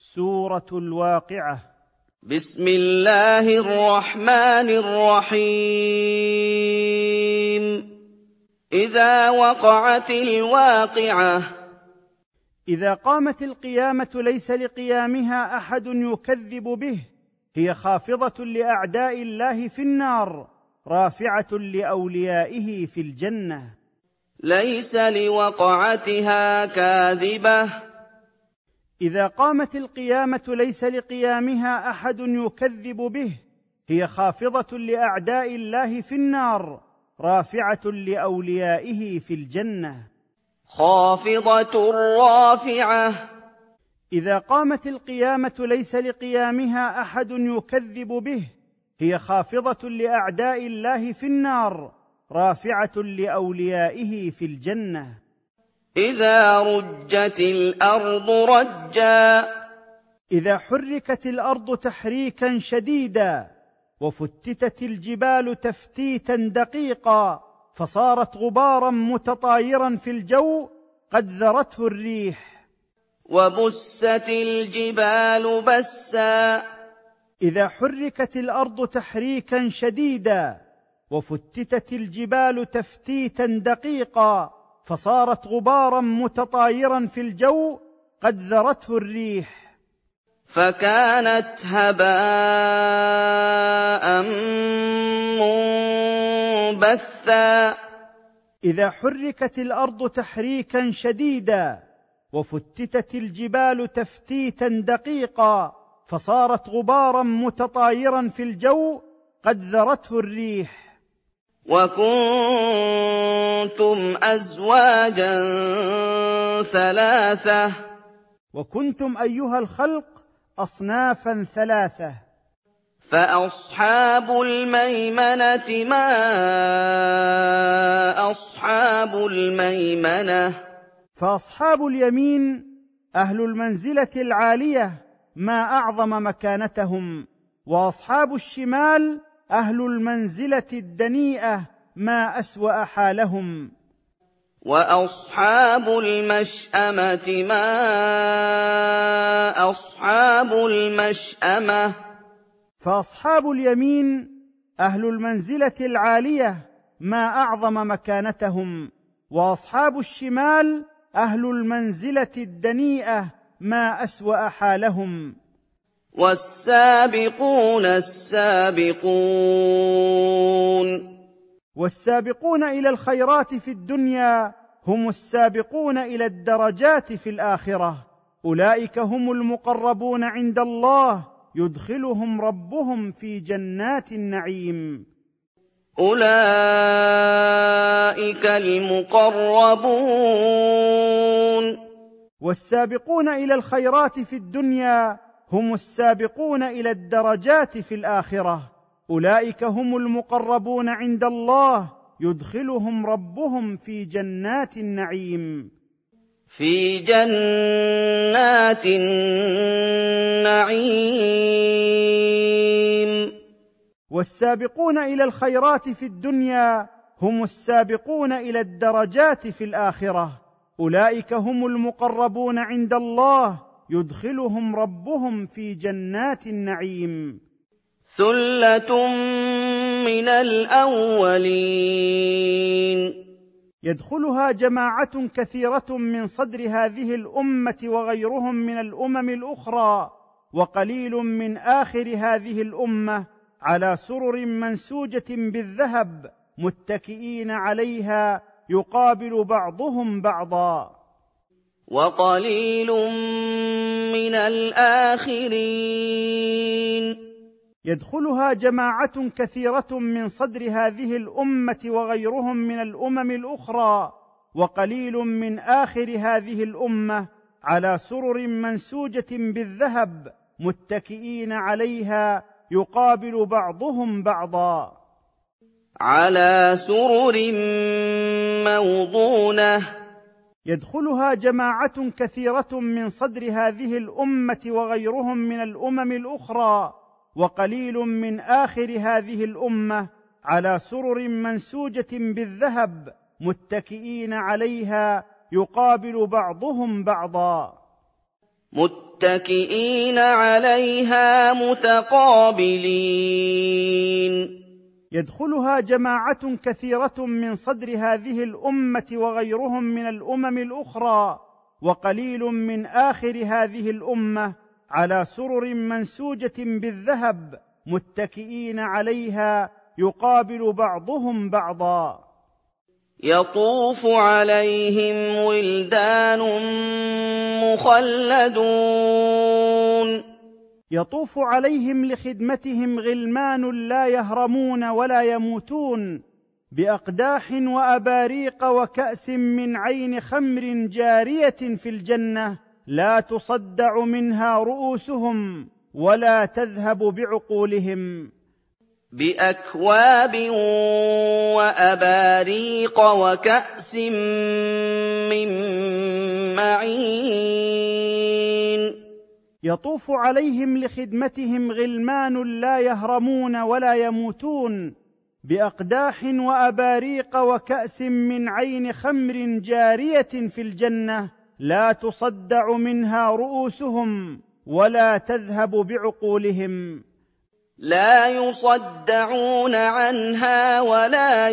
سورة الواقعة. بسم الله الرحمن الرحيم. إذا وقعت الواقعة. إذا قامت القيامة ليس لقيامها أحد يكذب به، هي خافضة لأعداء الله في النار، رافعة لأوليائه في الجنة. ليس لوقعتها كاذبة. إذا قامت القيامة ليس لقيامها أحد يكذب به، هي خافضة لأعداء الله في النار، رافعة لأوليائه في الجنة. خافضة رافعة. إذا قامت القيامة ليس لقيامها أحد يكذب به، هي خافضة لأعداء الله في النار، رافعة لأوليائه في الجنة. إذا رجت الأرض رجا. إذا حركت الأرض تحريكا شديدا، وفتتت الجبال تفتيتا دقيقا، فصارت غبارا متطايرا في الجو قد ذرته الريح. وبست الجبال بسا. إذا حركت الأرض تحريكا شديدا، وفتتت الجبال تفتيتا دقيقا، فصارت غبارا متطايرا في الجو قد ذرته الريح. فكانت هباء منبثا. إذا حركت الأرض تحريكا شديدا، وفتتت الجبال تفتيتا دقيقا، فصارت غبارا متطايرا في الجو قد ذرته الريح. وكنتم أزواجا ثلاثة. وكنتم أيها الخلق أصنافا ثلاثة. فأصحاب الميمنة ما أصحاب الميمنة. فأصحاب اليمين أهل المنزلة العالية، ما أعظم مكانتهم. وأصحاب الشمال أهل المنزلة الدنيئة، ما أسوأ حالهم. وأصحاب المشأمة ما أصحاب المشأمة. فأصحاب اليمين أهل المنزلة العالية، ما أعظم مكانتهم. وأصحاب الشمال أهل المنزلة الدنيئة، ما أسوأ حالهم. والسابقون السابقون. والسابقون إلى الخيرات في الدنيا هم السابقون إلى الدرجات في الآخرة، أولئك هم المقربون عند الله، يدخلهم ربهم في جنات النعيم. أولئك المقربون. والسابقون إلى الخيرات في الدنيا هم السابقون إلى الدرجات في الآخرة، أولئك هم المقربون عند الله، يدخلهم ربهم في جنات النعيم. في جنات النعيم. والسابقون إلى الخيرات في الدنيا هم السابقون إلى الدرجات في الآخرة، أولئك هم المقربون عند الله، يدخلهم ربهم في جنات النعيم. ثلة من الأولين. يدخلها جماعة كثيرة من صدر هذه الأمة وغيرهم من الأمم الأخرى، وقليل من آخر هذه الأمة، على سرر منسوجة بالذهب متكئين عليها، يقابل بعضهم بعضا. وقليل من الآخرين. يدخلها جماعة كثيرة من صدر هذه الأمة وغيرهم من الأمم الأخرى، وقليل من آخر هذه الأمة، على سرر منسوجة بالذهب متكئين عليها، يقابل بعضهم بعضا. على سرر موضونة. يدخلها جماعة كثيرة من صدر هذه الأمة وغيرهم من الأمم الأخرى، وقليل من آخر هذه الأمة، على سرر منسوجة بالذهب متكئين عليها، يقابل بعضهم بعضا. متكئين عليها متقابلين. يدخلها جماعة كثيرة من صدر هذه الأمة وغيرهم من الأمم الأخرى، وقليل من آخر هذه الأمة، على سرر منسوجة بالذهب متكئين عليها يقابل بعضهم بعضا. يطوف عليهم ولدان مخلدون. يطوف عليهم لخدمتهم غلمان لا يهرمون ولا يموتون، بأقداح وأباريق وكأس من عين خمر جارية في الجنة، لا تصدع منها رؤوسهم ولا تذهب بعقولهم. بأكواب وأباريق وكأس من معين. يطوف عليهم لخدمتهم غلمان لا يهرمون ولا يموتون، بأقداح وأباريق وكأس من عين خمر جارية في الجنة، لا تصدع منها رؤوسهم ولا تذهب بعقولهم. لا يصدعون عنها ولا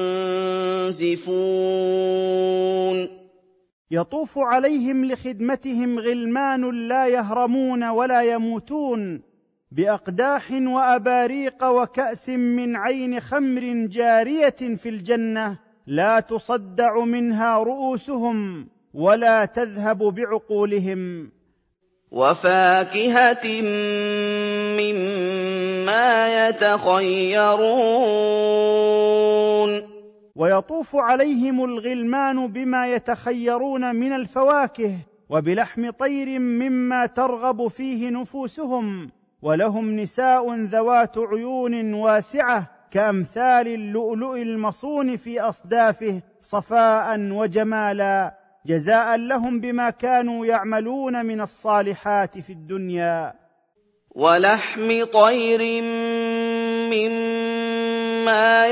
ينزفون. يطوف عليهم لخدمتهم غلمان لا يهرمون ولا يموتون، بأقداح وأباريق وكأس من عين خمر جارية في الجنة، لا تصدع منها رؤوسهم ولا تذهب بعقولهم. وفاكهة مما يتخيرون. ويطوف عليهم الغلمان بما يتخيرون من الفواكه، وبلحم طير مما ترغب فيه نفوسهم، ولهم نساء ذوات عيون واسعة كأمثال اللؤلؤ المصون في أصدافه صفاء وجمالا، جزاء لهم بما كانوا يعملون من الصالحات في الدنيا. ولحم طير مما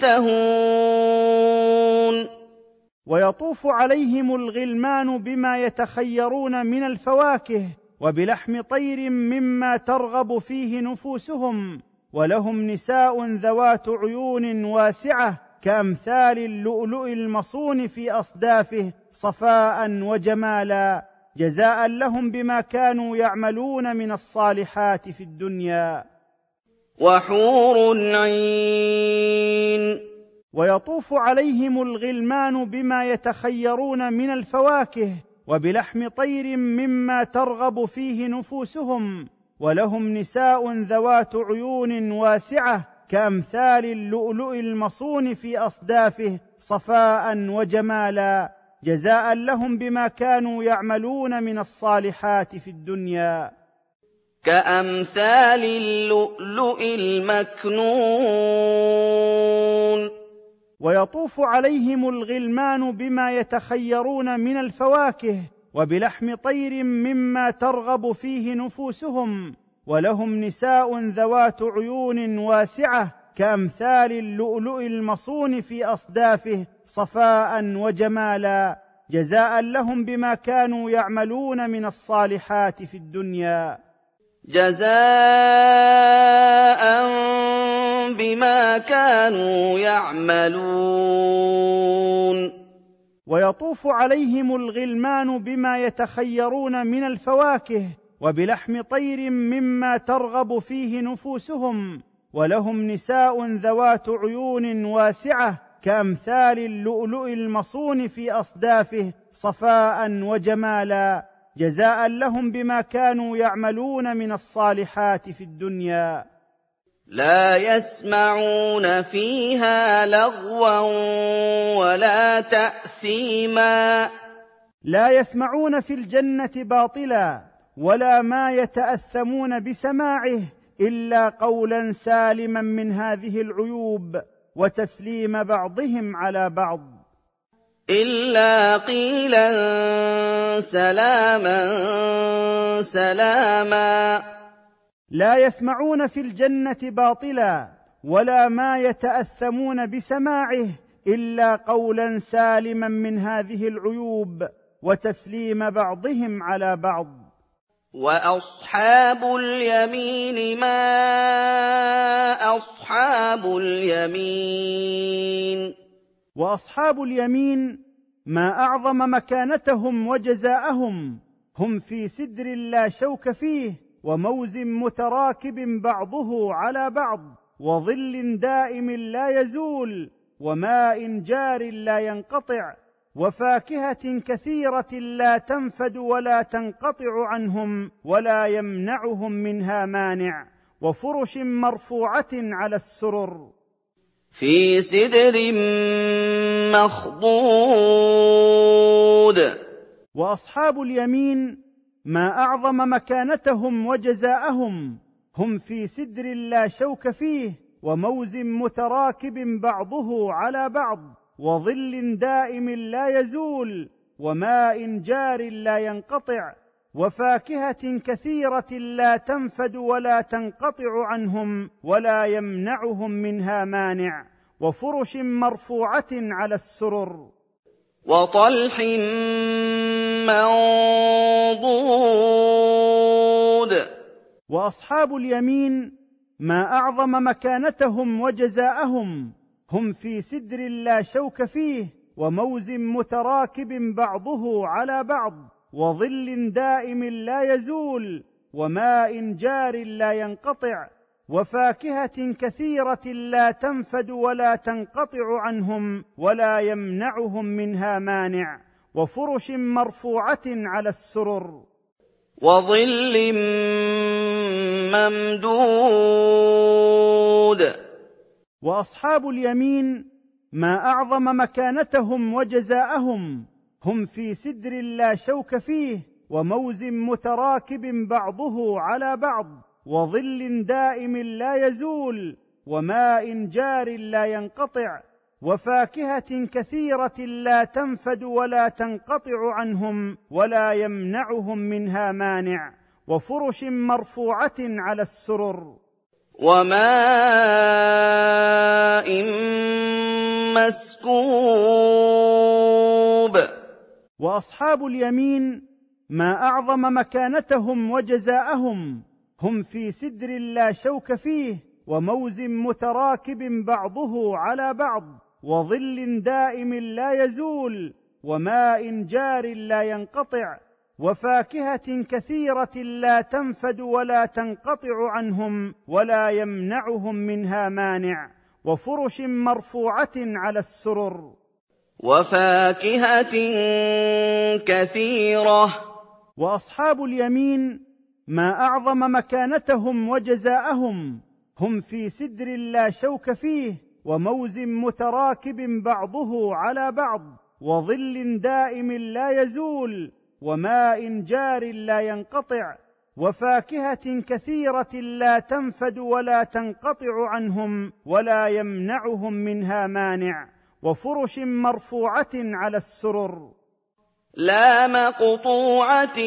يشتهون. ويطوف عليهم الغلمان بما يتخيرون من الفواكه، وبلحم طير مما ترغب فيه نفوسهم، ولهم نساء ذوات عيون واسعة كأمثال اللؤلؤ المصون في أصدافه صفاء وجمالا، جزاء لهم بما كانوا يعملون من الصالحات في الدنيا. وحور عين. ويطوف عليهم الغلمان بما يتخيرون من الفواكه، وبلحم طير مما ترغب فيه نفوسهم، ولهم نساء ذوات عيون واسعة كأمثال اللؤلؤ المصون في أصدافه صفاء وجمالا، جزاء لهم بما كانوا يعملون من الصالحات في الدنيا. كأمثال اللؤلؤ المكنون. ويطوف عليهم الغلمان بما يتخيرون من الفواكه، وبلحم طير مما ترغب فيه نفوسهم، ولهم نساء ذوات عيون واسعة كأمثال اللؤلؤ المصون في أصدافه صفاء وجمالا، جزاء لهم بما كانوا يعملون من الصالحات في الدنيا. جزاء بما كانوا يعملون. ويطوف عليهم الغلمان بما يتخيرون من الفواكه، وبلحم طير مما ترغب فيه نفوسهم، ولهم نساء ذوات عيون واسعة كأمثال اللؤلؤ المصون في أصدافه صفاء وجمالا، جزاء لهم بما كانوا يعملون من الصالحات في الدنيا. لا يسمعون فيها لغوا ولا تأثيما. لا يسمعون في الجنة باطلا، ولا ما يتأثمون بسماعه إلا قولا سالما من هذه العيوب، وتسليم بعضهم على بعض، إلا قيلا سلاما سلاما. لا يسمعون في الجنة باطلا، ولا ما يتأثمون بسماعه إلا قولا سالما من هذه العيوب، وتسليم بعضهم على بعض. وَأَصْحَابُ الْيَمِينِ مَا أَصْحَابُ الْيَمِينِ وأصحاب اليمين ما أعظم مكانتهم وجزاءهم، هم في سدر لا شوك فيه، وموز متراكب بعضه على بعض، وظل دائم لا يزول، وماء جار لا ينقطع، وفاكهة كثيرة لا تنفد ولا تنقطع عنهم ولا يمنعهم منها مانع، وفرش مرفوعة على السرر فِي سِدْرٍ مَّخْضُودٍ وأصحاب اليمين ما أعظم مكانتهم وجزاءهم، هم في سدر لا شوك فيه، وموز متراكب بعضه على بعض، وظل دائم لا يزول، وماء جار لا ينقطع، وفاكهة كثيرة لا تنفد ولا تنقطع عنهم ولا يمنعهم منها مانع، وفرش مرفوعة على السرر وَطَلْحٍ مَّنضُودٍ وأصحاب اليمين ما أعظم مكانتهم وجزاءهم، هم في سدر لا شوك فيه، وموز متراكب بعضه على بعض، وظل دائم لا يزول، وماء جار لا ينقطع، وفاكهة كثيرة لا تنفد ولا تنقطع عنهم ولا يمنعهم منها مانع، وفرش مرفوعة على السرر وَظِلٍّ مَّمْدُودٍ وأصحاب اليمين ما أعظم مكانتهم وجزاءهم، هم في سدر لا شوك فيه، وموز متراكب بعضه على بعض، وظل دائم لا يزول، وماء جار لا ينقطع، وفاكهة كثيرة لا تنفد ولا تنقطع عنهم ولا يمنعهم منها مانع، وفرش مرفوعة على السرر وَمَاءٍ مَّسْكُوبٍ وأصحاب اليمين ما أعظم مكانتهم وجزاءهم، هم في سدر لا شوك فيه، وموز متراكب بعضه على بعض، وظل دائم لا يزول، وماء جار لا ينقطع، وفاكهة كثيرة لا تنفد ولا تنقطع عنهم ولا يمنعهم منها مانع، وفرش مرفوعة على السرر وَفَاكِهَةٍ كَثِيرَةٍ وأصحاب اليمين ما أعظم مكانتهم وجزاءهم، هم في سدر لا شوك فيه، وموز متراكب بعضه على بعض، وظل دائم لا يزول، وماء جار لا ينقطع، وفاكهة كثيرة لا تنفد ولا تنقطع عنهم ولا يمنعهم منها مانع، وفرش مرفوعة على السرر لَّا مَقْطُوعَةٍ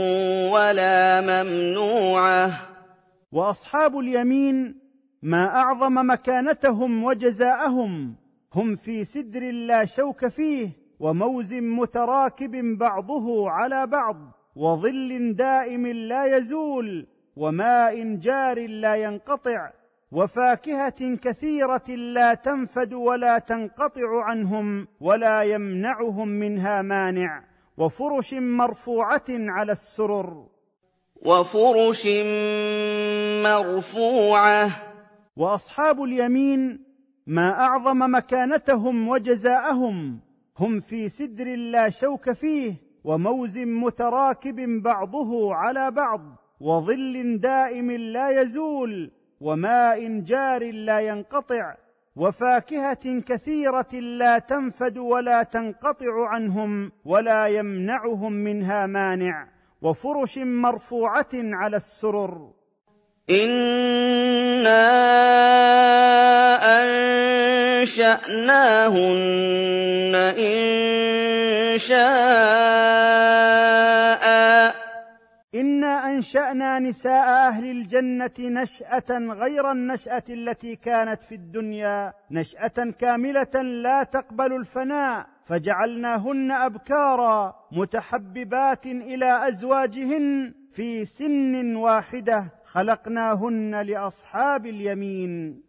وَلَا مَمْنُوعَةٍ وأصحاب اليمين ما أعظم مكانتهم وجزاءهم، هم في سدر لا شوك فيه، وموز متراكب بعضه على بعض، وظل دائم لا يزول، وماء جار لا ينقطع، وفاكهة كثيرة لا تنفد ولا تنقطع عنهم ولا يمنعهم منها مانع، وفرش مرفوعة على السرر وَفُرُشٍ مَّرْفُوعَةٍ وأصحاب اليمين ما أعظم مكانتهم وجزاءهم، هم في سدر لا شوك فيه، وموز متراكب بعضه على بعض، وظل دائم لا يزول، وماء جار لا ينقطع، وفاكهة كثيرة لا تنفد ولا تنقطع عنهم ولا يمنعهم منها مانع، وفرش مرفوعة على السرر إِنَّا أَنشَأْنَاهُنَّ إِنشَاءً إنا أنشأنا نساء أهل الجنة نشأة غير النشأة التي كانت في الدنيا، نشأة كاملة لا تقبل الفناء، فجعلناهن أبكارا متحببات إلى أزواجهن في سن واحدة خلقناهن لأصحاب اليمين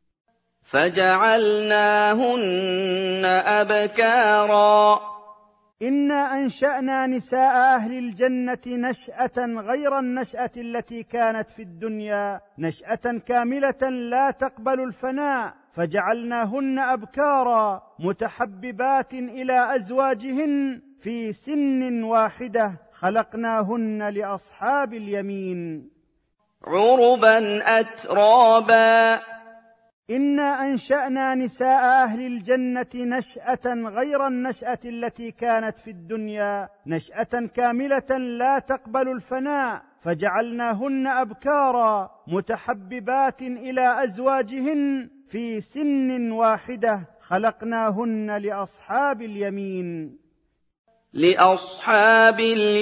فجعلناهن أبكارا إنا أنشأنا نساء أهل الجنة نشأة غير النشأة التي كانت في الدنيا، نشأة كاملة لا تقبل الفناء، فجعلناهن أبكارا متحببات إلى أزواجهن في سن واحدة خلقناهن لأصحاب اليمين عربا أترابا إنا أنشأنا نساء أهل الجنة نشأة غير النشأة التي كانت في الدنيا، نشأة كاملة لا تقبل الفناء، فجعلناهن أبكارا متحببات إلى أزواجهن في سن واحدة خلقناهن لأصحاب اليمين لأصحاب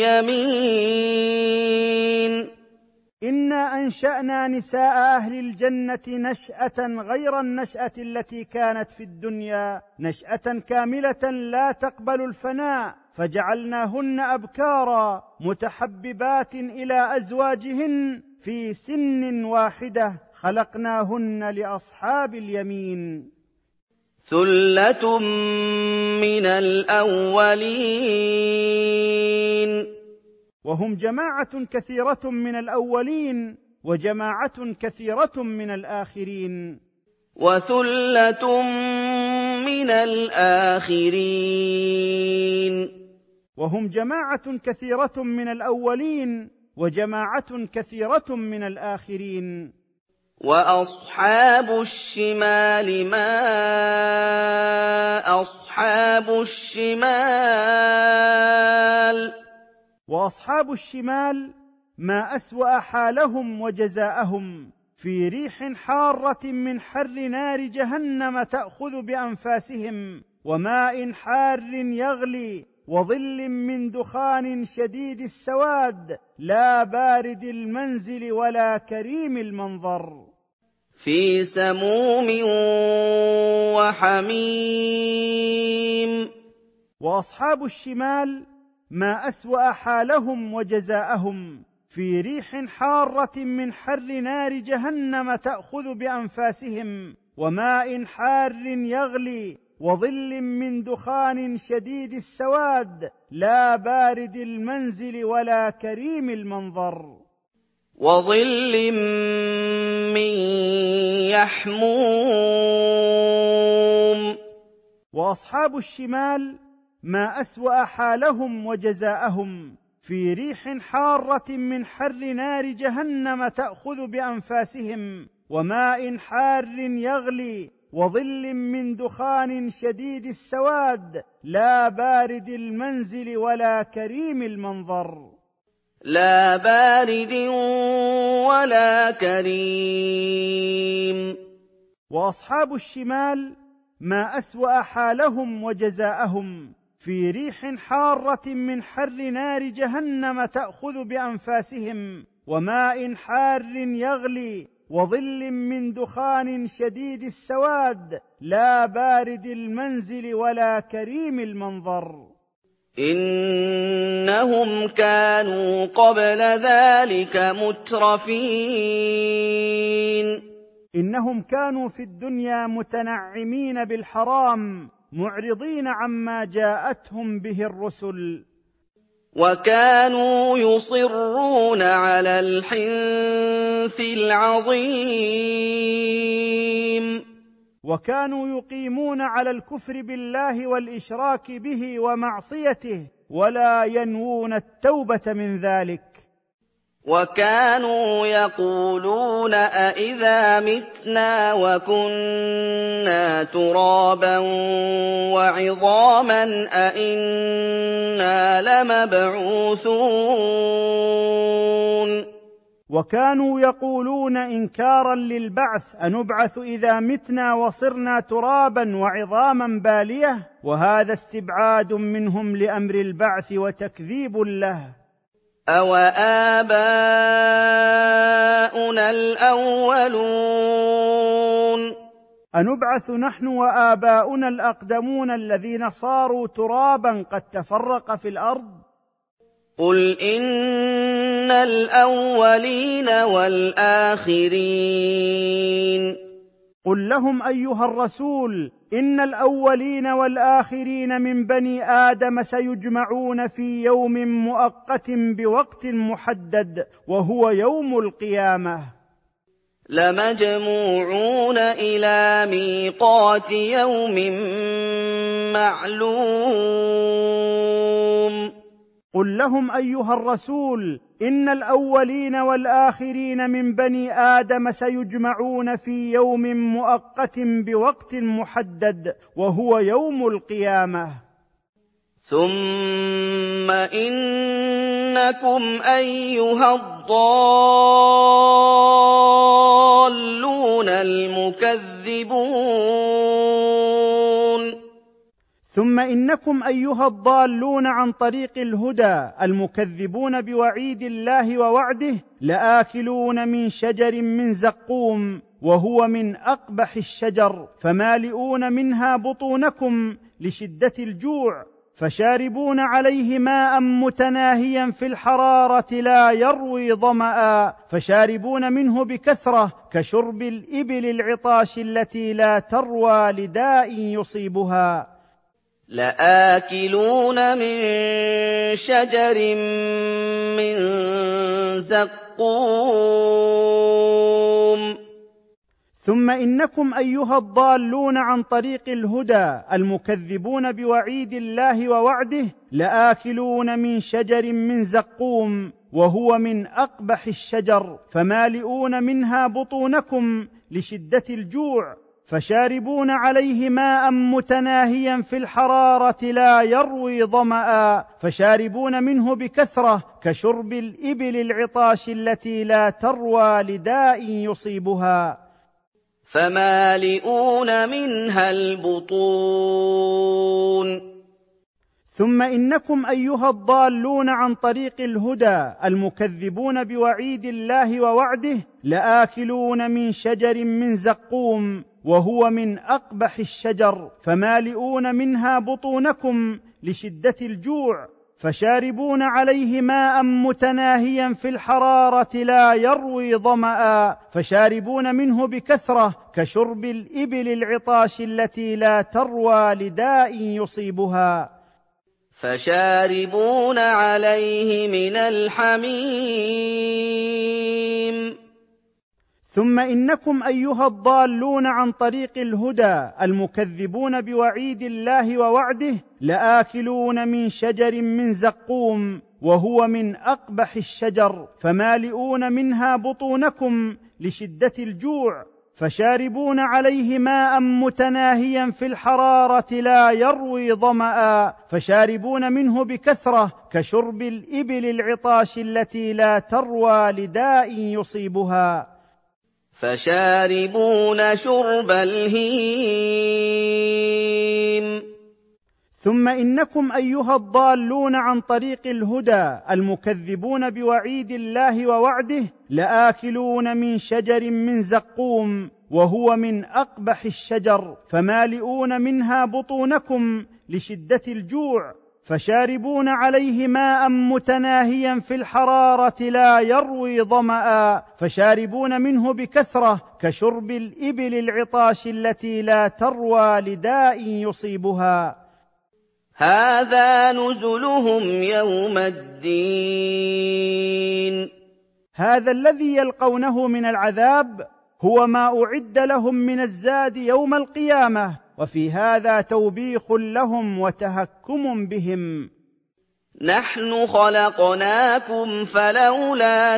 اليمين إنا أنشأنا نساء أهل الجنة نشأة غير النشأة التي كانت في الدنيا، نشأة كاملة لا تقبل الفناء، فجعلناهن أبكارا متحببات إلى أزواجهن في سن واحدة خلقناهن لأصحاب اليمين ثلة من الأولين وهم جماعة كثيرة من الأولين وجماعة كثيرة من الآخرين وثلة من الآخرين وهم جماعة كثيرة من الأولين وجماعة كثيرة من الآخرين وأصحاب الشمال ما أصحاب الشمال وأصحاب الشمال ما أسوأ حالهم وجزاءهم في ريح حارة من حر نار جهنم تأخذ بأنفاسهم وماء حار يغلي وظل من دخان شديد السواد لا بارد المنزل ولا كريم المنظر في سموم وحميم وأصحاب الشمال ما أسوأ حالهم وجزاءهم في ريح حارة من حر نار جهنم تأخذ بأنفاسهم وماء حار يغلي وظل من دخان شديد السواد لا بارد المنزل ولا كريم المنظر وظل من يحموم وأصحاب الشمال ما أسوأ حالهم وجزاءهم في ريح حارة من حر نار جهنم تأخذ بأنفاسهم وماء حار يغلي وظل من دخان شديد السواد لا بارد المنزل ولا كريم المنظر لا بارد ولا كريم وأصحاب الشمال ما أسوأ حالهم وجزاءهم في ريح حارة من حر نار جهنم تأخذ بأنفاسهم وماء حار يغلي وظل من دخان شديد السواد لا بارد المنزل ولا كريم المنظر إنهم كانوا قبل ذلك مترفين إنهم كانوا في الدنيا متنعمين بالحرام معرضين عما جاءتهم به الرسل وكانوا يصرون على الحنث العظيم وكانوا يقيمون على الكفر بالله والإشراك به ومعصيته ولا ينوون التوبة من ذلك وكانوا يقولون أإذا متنا وكنا ترابا وعظاما أإنا لمبعوثون وكانوا يقولون إنكارا للبعث أنبعث إذا متنا وصرنا ترابا وعظاما بالية وهذا استبعاد منهم لأمر البعث وتكذيب له أَوَآبَاؤُنَا الْأَوَّلُونَ أنبعث نحن وآباؤنا الأقدمون الذين صاروا ترابا قد تفرق في الأرض قُلْ إِنَّ الْأَوَّلِينَ وَالْآخِرِينَ قل لهم أيها الرسول: إن الأولين والآخرين من بني آدم سيجمعون في يوم مؤقت بوقت محدد، وهو يوم القيامة. لَمَجْمُوعُونَ إِلَىٰ مِيقَاتِ يَوْمٍ مَّعْلُومٍ قل لهم أيها الرسول: إن الأولين والآخرين من بني آدم سيجمعون في يوم مؤقت بوقت محدد، وهو يوم القيامة. ثُمَّ إِنَّكُمْ أَيُّهَا الضَّالُّونَ الْمُكَذِّبُونَ ثم إنكم أيها الضالون عن طريق الهدى المكذبون بوعيد الله ووعده لآكلون من شجر من زقوم، وهو من أقبح الشجر، فمالئون منها بطونكم لشدة الجوع، فشاربون عليه ماء متناهيا في الحرارة لا يروي ظمأ، فشاربون منه بكثرة كشرب الإبل العطاش التي لا تروى لداء يصيبها. لآكلون من شجر من زقوم ثم إنكم أيها الضالون عن طريق الهدى المكذبون بوعيد الله ووعده لآكلون من شجر من زقوم، وهو من أقبح الشجر، فمالئون منها بطونكم لشدة الجوع، فشاربون عليه ماء متناهيا في الحرارة لا يروي ظمأ، فشاربون منه بكثرة كشرب الإبل العطاش التي لا تروى لداء يصيبها. فمالئون منها البطون ثم إنكم أيها الضالون عن طريق الهدى المكذبون بوعيد الله ووعده لآكلون من شجر من زقوم، وهو من أقبح الشجر، فمالئون منها بطونكم لشدة الجوع، فشاربون عليه ماء متناهيا في الحرارة لا يروي ظمأ، فشاربون منه بكثرة كشرب الإبل العطاش التي لا تروى لداء يصيبها. فشاربون عليه من الحميم ثم إنكم أيها الضالون عن طريق الهدى المكذبون بوعيد الله ووعده لآكلون من شجر من زقوم، وهو من أقبح الشجر، فمالئون منها بطونكم لشدة الجوع، فشاربون عليه ماء متناهيا في الحرارة لا يروي ظمأ، فشاربون منه بكثرة كشرب الإبل العطاش التي لا تروى لداء يصيبها. فشاربون شرب الهيم ثم إنكم أيها الضالون عن طريق الهدى المكذبون بوعيد الله ووعده لآكلون من شجر من زقوم، وهو من أقبح الشجر، فمالئون منها بطونكم لشدة الجوع، فشاربون عليه ماء متناهيا في الحرارة لا يروي ظمأ، فشاربون منه بكثرة كشرب الإبل العطاش التي لا تروى لداء يصيبها. هذا نزلهم يوم الدين هذا الذي يلقونه من العذاب هو ما أعد لهم من الزاد يوم القيامة، وفي هذا توبيخ لهم وتهكم بهم. نحن خلقناكم فلولا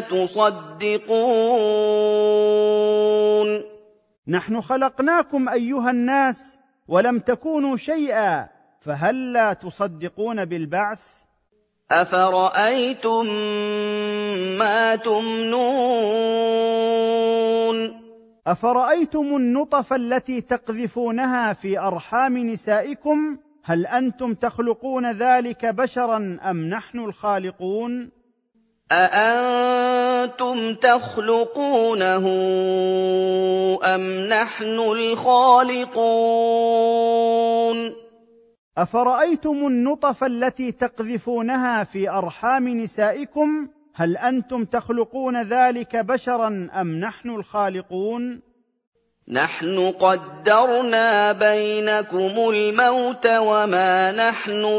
تصدقون نحن خلقناكم أيها الناس ولم تكونوا شيئا، فهل لا تصدقون بالبعث؟ أفرأيتم ما تمنون أفرأيتم النطف التي تقذفونها في أرحام نسائكم، هل أنتم تخلقون ذلك بشرا أم نحن الخالقون؟ أأنتم تخلقونه أم نحن الخالقون أفرأيتم النطف التي تقذفونها في أرحام نسائكم هل أنتم تخلقون ذلك بشرا أم نحن الخالقون؟ نحن قدرنا بينكم الموت وما نحن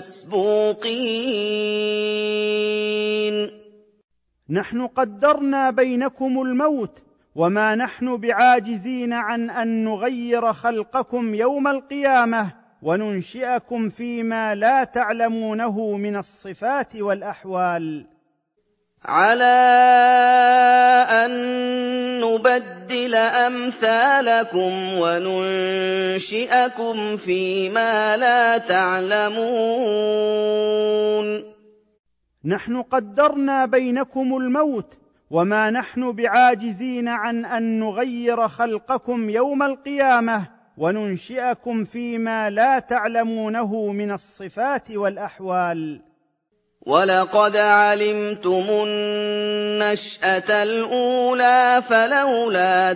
بمسبوقين. نحن قدرنا بينكم الموت وما نحن بعاجزين عن أن نغير خلقكم يوم القيامة وننشئكم فيما لا تعلمونه من الصفات والأحوال. على أن نبدل أمثالكم وننشئكم فيما لا تعلمون. نحن قدرنا بينكم الموت وما نحن بعاجزين عن أن نغير خلقكم يوم القيامة وننشئكم فيما لا تعلمونه من الصفات والأحوال. ولقد علمتم النشأة الأولى فلولا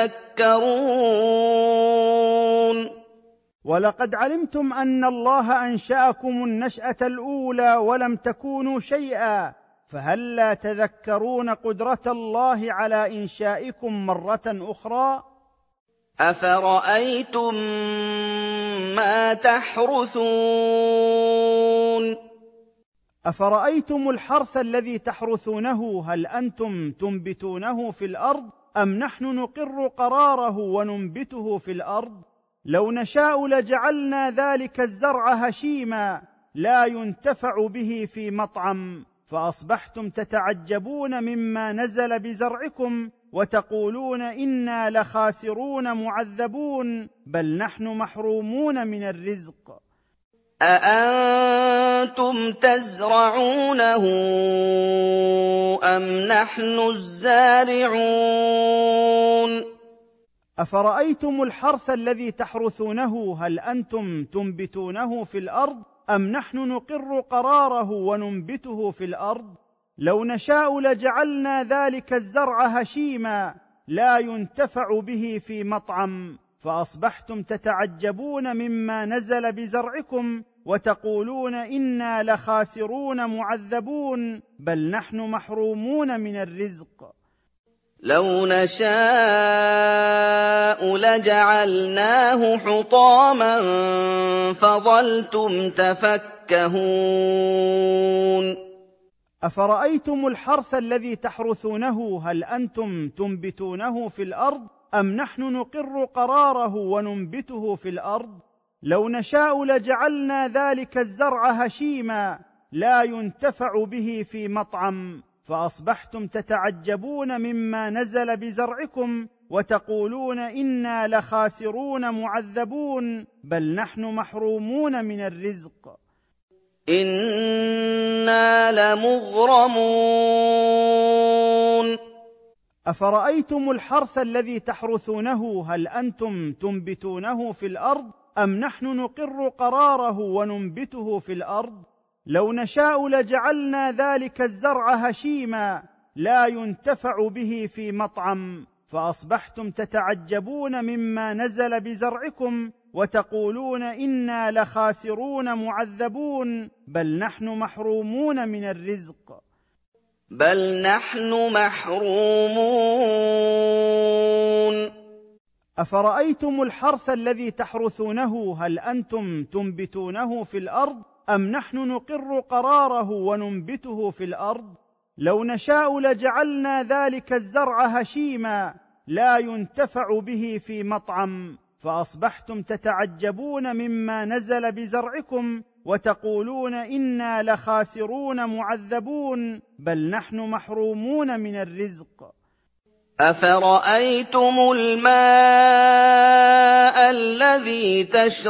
تذكرون. ولقد علمتم أن الله أنشأكم النشأة الأولى ولم تكونوا شيئا، فهل تذكرون قدرة الله على إنشائكم مرة أخرى؟ أفرأيتم ما تحرثون. أفرأيتم الحرث الذي تحرثونه هل أنتم تنبتونه في الأرض أم نحن نقر قراره وننبته في الأرض؟ لو نشاء لجعلنا ذلك الزرع هشيما لا ينتفع به في مطعم، فأصبحتم تتعجبون مما نزل بزرعكم وتقولون إنا لخاسرون معذبون بل نحن محرومون من الرزق. أأنتم تزرعونه أم نحن الزارعون. أفرأيتم الحرث الذي تحرثونه هل أنتم تنبتونه في الأرض أم نحن نقر قراره وننبته في الأرض؟ لو نشاء لجعلنا ذلك الزرع هشيما لا ينتفع به في مطعم، فأصبحتم تتعجبون مما نزل بزرعكم وتقولون إنا لخاسرون معذبون بل نحن محرومون من الرزق. لو نشاء لجعلناه حطاما فظلتم تفكهون. أفرأيتم الحرث الذي تحرثونه هل أنتم تنبتونه في الأرض أم نحن نقر قراره وننبته في الأرض؟ لو نشاء لجعلنا ذلك الزرع هشيما لا ينتفع به في مطعم، فأصبحتم تتعجبون مما نزل بزرعكم وتقولون إنا لخاسرون معذبون بل نحن محرومون من الرزق. إنا لمغرمون. أفرأيتم الحرث الذي تحرثونه هل أنتم تنبتونه في الأرض أم نحن نقر قراره وننبته في الأرض؟ لو نشاء لجعلنا ذلك الزرع هشيما لا ينتفع به في مطعم، فأصبحتم تتعجبون مما نزل بزرعكم وتقولون إنا لخاسرون معذبون بل نحن محرومون من الرزق. بل نحن محرومون. أفرأيتم الحرث الذي تحرثونه هل أنتم تنبتونه في الأرض أم نحن نقر قراره وننبته في الأرض؟ لو نشاء لجعلنا ذلك الزرع هشيما لا ينتفع به في مطعم، فأصبحتم تتعجبون مما نزل بزرعكم وتقولون إنا لخاسرون معذبون بل نحن محرومون من الرزق. أفرأيتم الماء الذي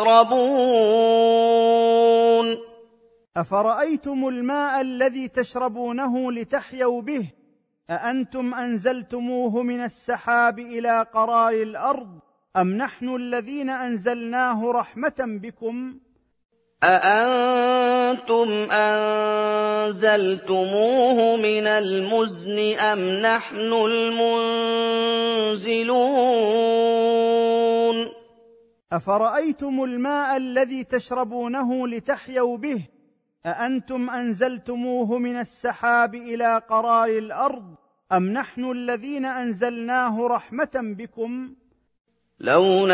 تشربون. أفرأيتم الماء الذي تشربونه لتحيوا به أأنتم أنزلتموه من السحاب إلى قرار الأرض أم نحن الذين أنزلناه رحمة بكم؟ أأنتم أنزلتموه من المزن أم نحن المنزلون. أفرأيتم الماء الذي تشربونه لتحيوا به أأنتم أنزلتموه من السحاب إلى قرار الأرض أم نحن الذين أنزلناه رحمة بكم؟ لو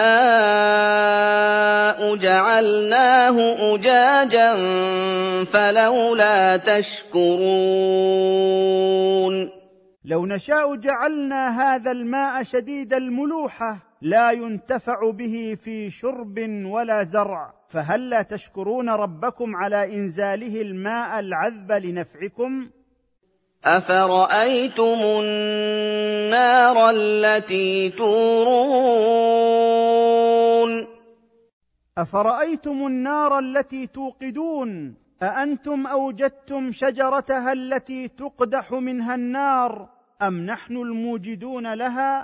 نشاء جعلناه أجاجا فلولا تشكرون. لو نشاء جعلنا هذا الماء شديد الملوحة لا ينتفع به في شرب ولا زرع، فهل لا تشكرون ربكم على إنزاله الماء العذب لنفعكم؟ أفرأيتم النار التي تورون. أفرأيتم النار التي توقدون أأنتم أوجدتم شجرتها التي تقدح منها النار أم نحن الموجدون لها؟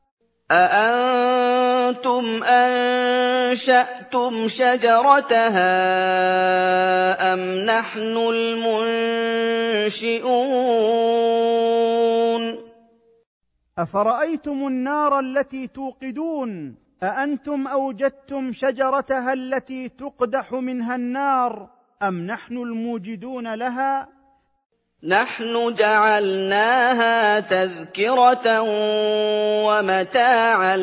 أأنتم أنشأتم شجرتها أم نحن المنشئون. أفرأيتم النار التي توقدون أأنتم أوجدتم شجرتها التي تقدح منها النار أم نحن الموجدون لها؟ نحن جعلناها تذكرة ومتاعا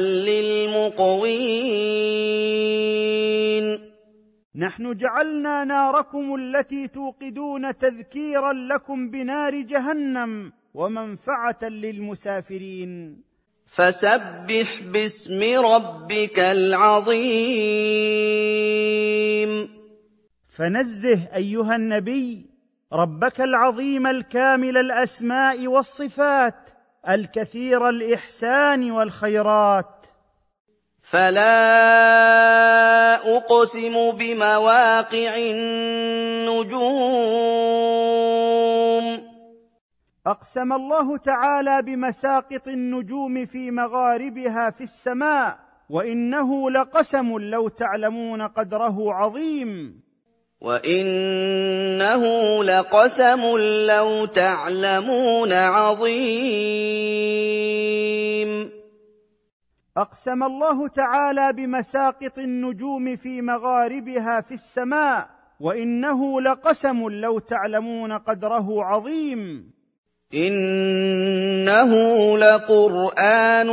للمقوين. نحن جعلنا ناركم التي توقدون تذكيرا لكم بنار جهنم ومنفعة للمسافرين. فسبح باسم ربك العظيم. فنزه أيها النبي ربك العظيم الكامل الأسماء والصفات الكثير الإحسان والخيرات. فلا أقسم بمواقع النجوم. أقسم الله تعالى بمساقط النجوم في مغاربها في السماء، وإنه لقسم لو تعلمون قدره عظيم. وإنه لقسم لو تعلمون عظيم. أقسم الله تعالى بمساقط النجوم في مغاربها في السماء، وإنه لقسم لو تعلمون قدره عظيم. إنه لقرآن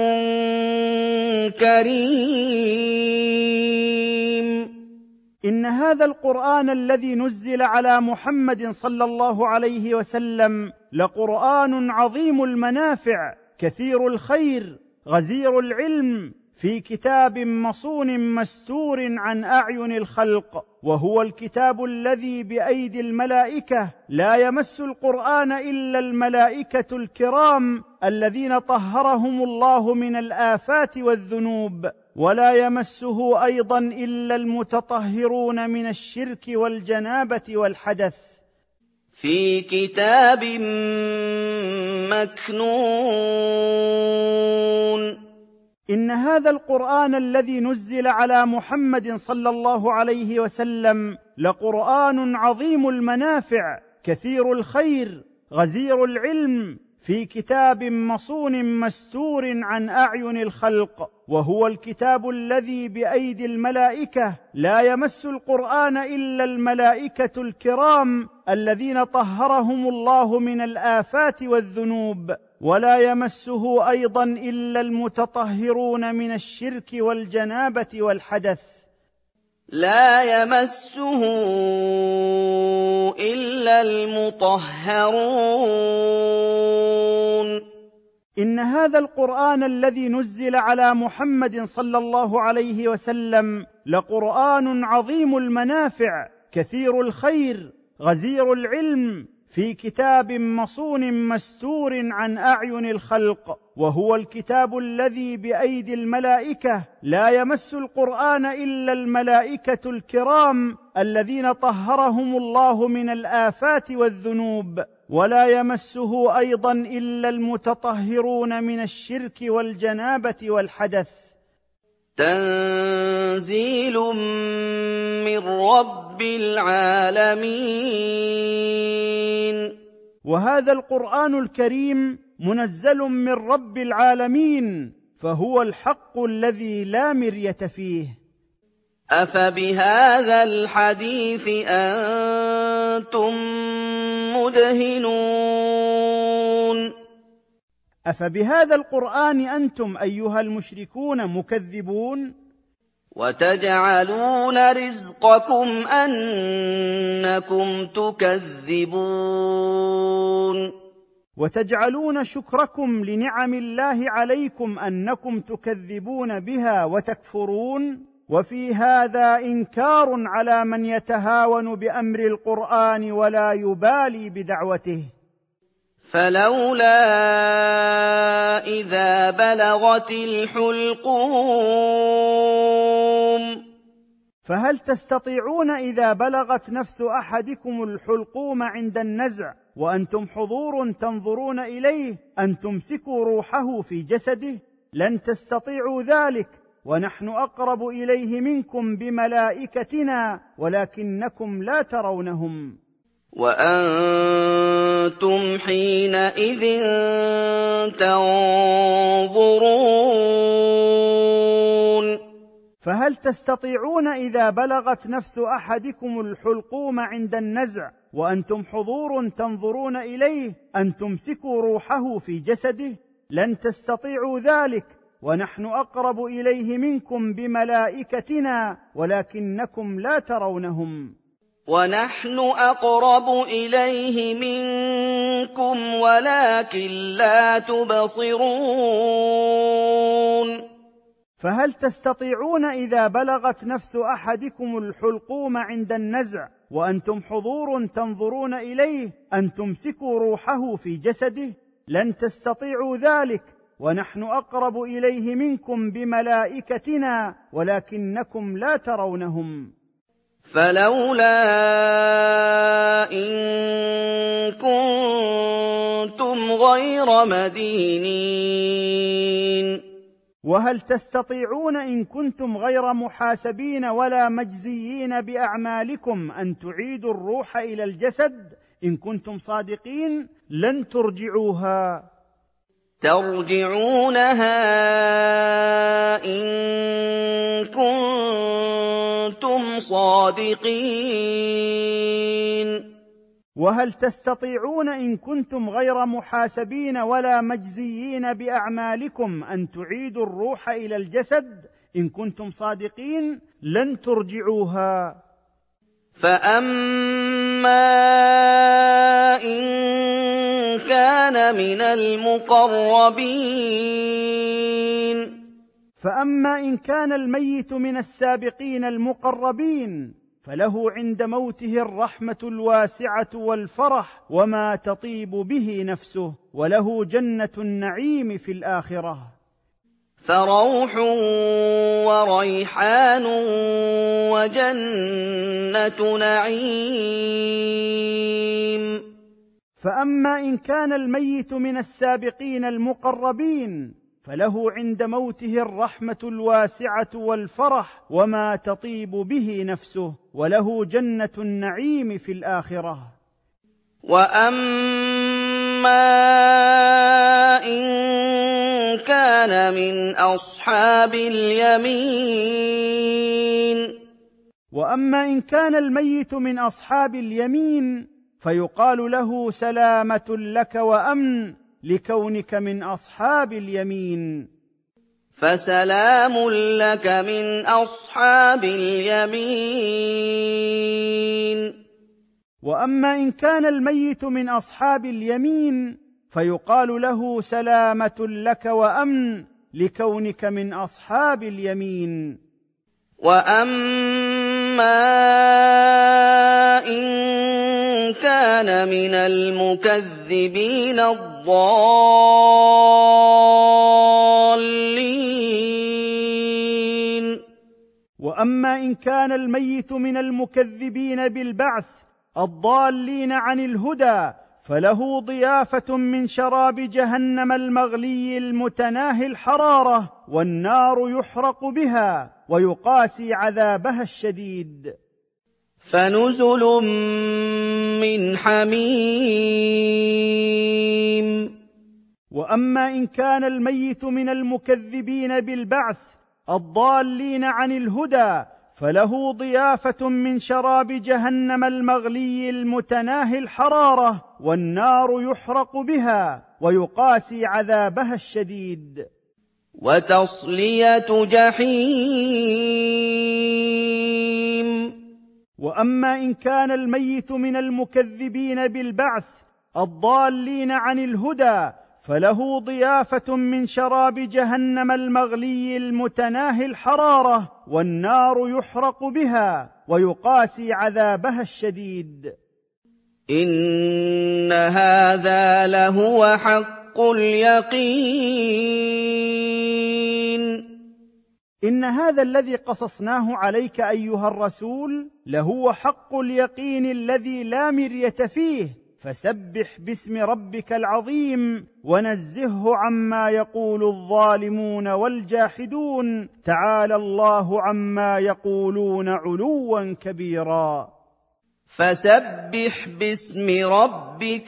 كريم. إن هذا القرآن الذي نزل على محمد صلى الله عليه وسلم لقرآن عظيم المنافع كثير الخير غزير العلم في كتاب مصون مستور عن أعين الخلق، وهو الكتاب الذي بأيدي الملائكة لا يمس القرآن إلا الملائكة الكرام الذين طهرهم الله من الآفات والذنوب، ولا يمسه أيضا إلا المتطهرون من الشرك والجنابة والحدث. في كتاب مكنون. إن هذا القرآن الذي نزل على محمد صلى الله عليه وسلم لقرآن عظيم المنافع كثير الخير غزير العلم في كتاب مصون مستور عن أعين الخلق، وهو الكتاب الذي بأيدي الملائكة لا يمس القرآن إلا الملائكة الكرام الذين طهرهم الله من الآفات والذنوب، ولا يمسه أيضا إلا المتطهرون من الشرك والجنابة والحدث. لا يمسه إلا المطهرون. إن هذا القرآن الذي نزل على محمد صلى الله عليه وسلم لقرآن عظيم المنافع كثير الخير غزير العلم في كتاب مصون مستور عن أعين الخلق، وهو الكتاب الذي بأيدي الملائكة لا يمس القرآن إلا الملائكة الكرام الذين طهرهم الله من الآفات والذنوب، ولا يمسه أيضا إلا المتطهرون من الشرك والجنابة والحدث. تنزيل من رب العالمين. وهذا القرآن الكريم منزل من رب العالمين، فهو الحق الذي لا مرية فيه. أَفَبِهَٰذَا الْحَدِيثِ أَنتُم مُّدْهِنُونَ أفبهذا القرآن أنتم أيها المشركون مكذبون؟ وَتَجْعَلُونَ رِزْقَكُمْ أَنَّكُمْ تُكَذِّبُونَ وتجعلون شكركم لنعم الله عليكم أنكم تكذبون بها وتكفرون، وفي هذا إنكار على من يتهاون بأمر القرآن ولا يبالي بدعوته. فَلَوْلَا إِذَا بَلَغَتِ الْحُلْقُومَ فهل تستطيعون إذا بلغت نفس أحدكم الحلقوم عند النزع وأنتم حضور تنظرون إليه أن تمسكوا روحه في جسده؟ لن تستطيعوا ذلك، ونحن أقرب إليه منكم بملائكتنا ولكنكم لا ترونهم. وَأَنتُمْ حِينَئِذٍ تَنظُرُونَ فهل تستطيعون إذا بلغت نفس أحدكم الحلقوم عند النزع وأنتم حضور تنظرون إليه أن تمسكوا روحه في جسده؟ لن تستطيعوا ذلك، ونحن أقرب إليه منكم بملائكتنا ولكنكم لا ترونهم. وَنَحْنُ أَقْرَبُ إِلَيْهِ مِنكُمْ وَلَٰكِن لَّا تُبْصِرُونَ فهل تستطيعون إذا بلغت نفس أحدكم الحلقوم عند النزع وأنتم حضور تنظرون إليه أن تمسكوا روحه في جسده؟ لن تستطيعوا ذلك، ونحن أقرب إليه منكم بملائكتنا ولكنكم لا ترونهم. فَلَوْلَا إِن كُنتُمْ غَيْرَ مَدِينِينَ وهل تستطيعون إن كنتم غير محاسبين ولا مجزيين بأعمالكم أن تعيدوا الروح إلى الجسد؟ إن كنتم صادقين لن ترجعوها. ترجعونها إن كنتم صادقين. وهل تستطيعون إن كنتم غير محاسبين ولا مجزيين بأعمالكم أن تعيدوا الروح إلى الجسد؟ إن كنتم صادقين لن ترجعوها. فأما إن كان من المقربين فأما إن كان الميت من السابقين المقربين فله عند موته الرحمة الواسعة والفرح وما تطيب به نفسه، وله جنة النعيم في الآخرة. فروح وريحان وجنة نعيم. فأما إن كان الميت من السابقين المقربين فله عند موته الرحمة الواسعة والفرح وما تطيب به نفسه، وله جنة النعيم في الآخرة. وأما إن كان من أصحاب اليمين وأما إن كان الميت من أصحاب اليمين فيقال له سلامة لك وأمن لكونك من أصحاب اليمين. فسلام لك من أصحاب اليمين. وأما إن كان الميت من أصحاب اليمين فيقال له سلامة لك وأمن لكونك من أصحاب اليمين. وأما إن كان من المكذبين الضالين وأما إن كان الميت من المكذبين بالبعث الضالين عن الهدى فله ضيافة من شراب جهنم المغلي المتناهي الحرارة، والنار يحرق بها ويقاسي عذابها الشديد. فنزل من حميم. وأما إن كان الميت من المكذبين بالبعث الضالين عن الهدى فله ضيافة من شراب جهنم المغلي المتناهي الحرارة، والنار يحرق بها ويقاسي عذابها الشديد. وتصلية جحيم. وأما إن كان الميت من المكذبين بالبعث الضالين عن الهدى، فله ضيافة من شراب جهنم المغلي المتناهي الحرارة، والنار يحرق بها ويقاسي عذابها الشديد. إن هذا لهو حق اليقين. إن هذا الذي قصصناه عليك أيها الرسول لهو حق اليقين الذي لا مرية فيه، فسبح باسم ربك العظيم ونزهه عما يقول الظالمون والجاحدون، تعالى الله عما يقولون علوا كبيرا. فسبح باسم ربك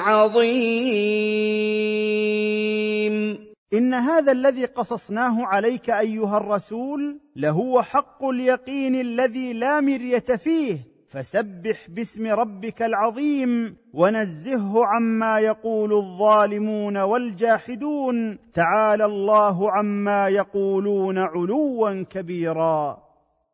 العظيم. إن هذا الذي قصصناه عليك أيها الرسول لهو حق اليقين الذي لا مرية فيه، فسبح باسم ربك العظيم ونزهه عما يقول الظالمون والجاحدون، تعالى الله عما يقولون علوا كبيرا.